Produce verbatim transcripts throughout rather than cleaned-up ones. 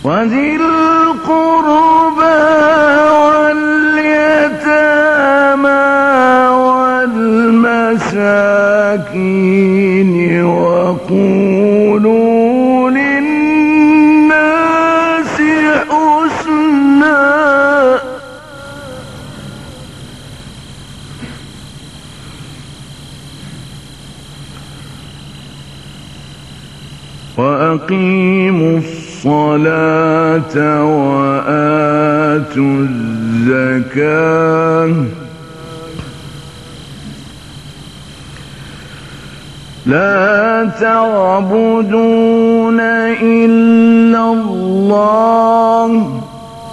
وذي القربى واليتامى والمساكين وقولوا للناس حسنا وأقيموا الصلاة وآتوا الزكاة لا تعبدون إلا الله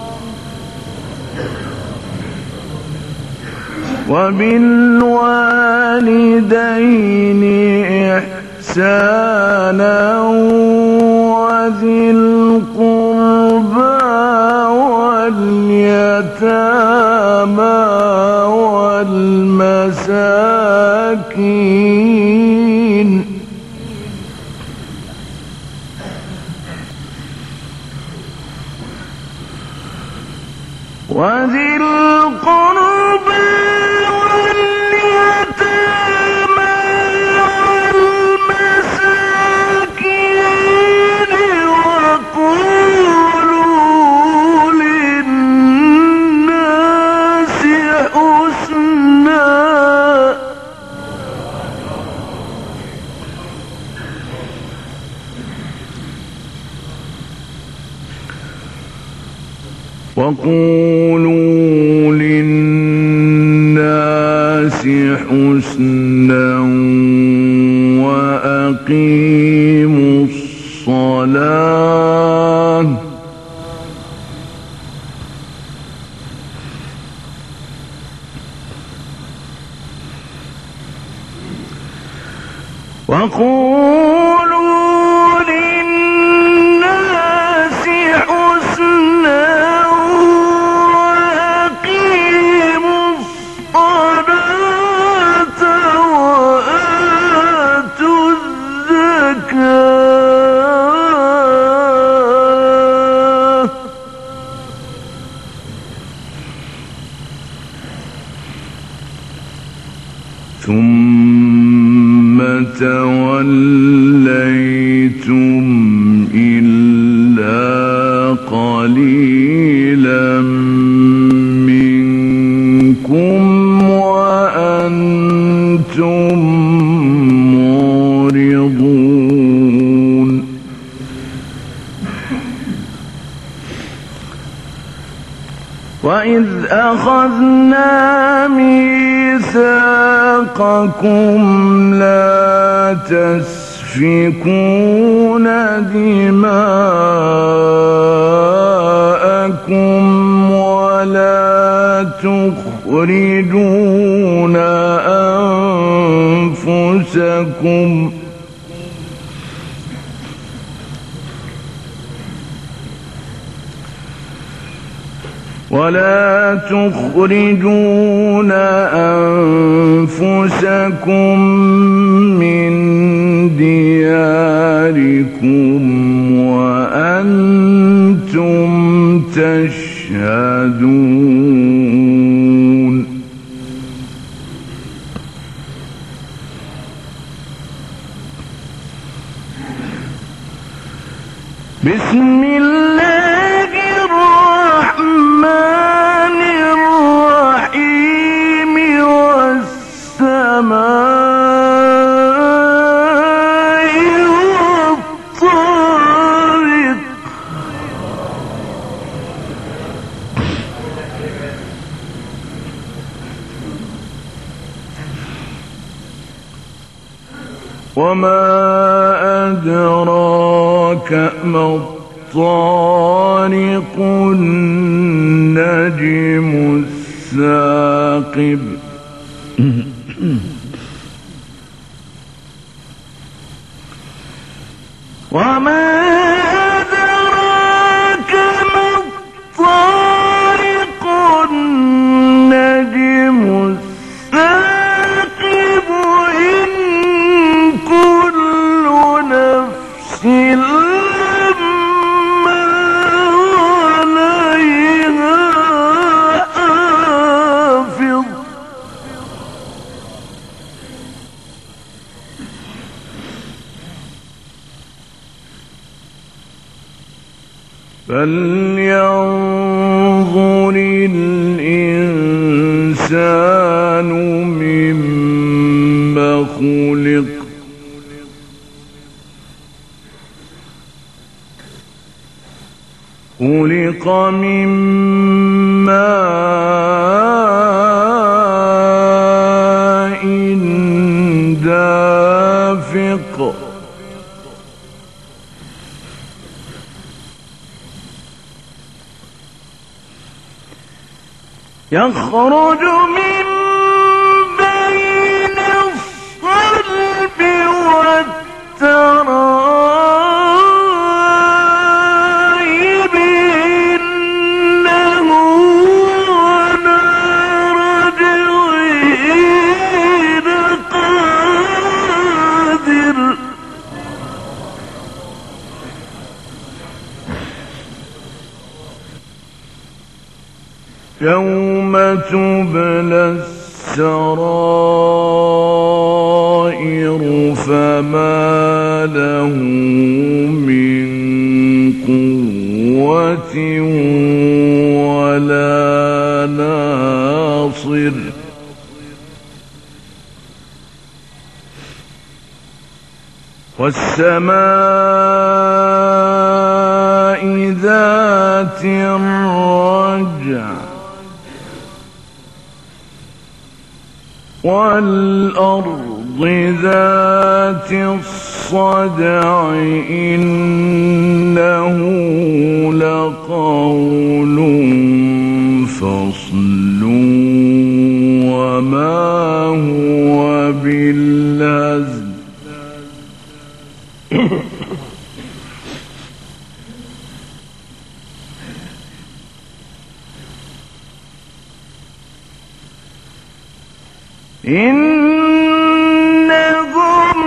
وبالوالدين إحسانا وذي القربى واليتامى والمساكين وذي القربى وقولوا للناس حسنا وأقيموا الصلاة وقولوا للناس حسنا ثم توليتم إلا قليلا منكم وأنتم معرضون وإذ أخذنا ميثاقكم لا تسفكون دماءكم ولا تخرجون أنفسكم ولا تخرجون أنفسكم من دياركم وأنتم تشهدون بسم الله الرحمن الرحيم والسماء والطارق وما أدراك ما الطارق النجم الثاقب وما أدراك ما الطارق النجم الثاقب إن كل نفس لما فلينظر الإنسان مما خلق خلق من ماء دافق يخرج من بين الصلب والترائب إنه على رجعه لقادر يوم تبلى السرائر فما له من قوة ولا ناصر والسماء ذات الرجع والأرض ذات الصدع إنه لقول فصل وما هو بالهزل إنهم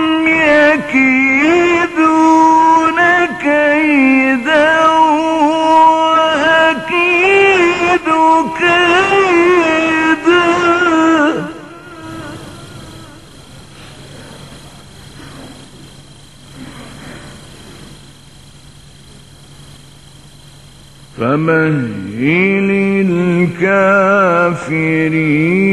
يكيدون كيدا وأكيد كيدا فمهل الكافرين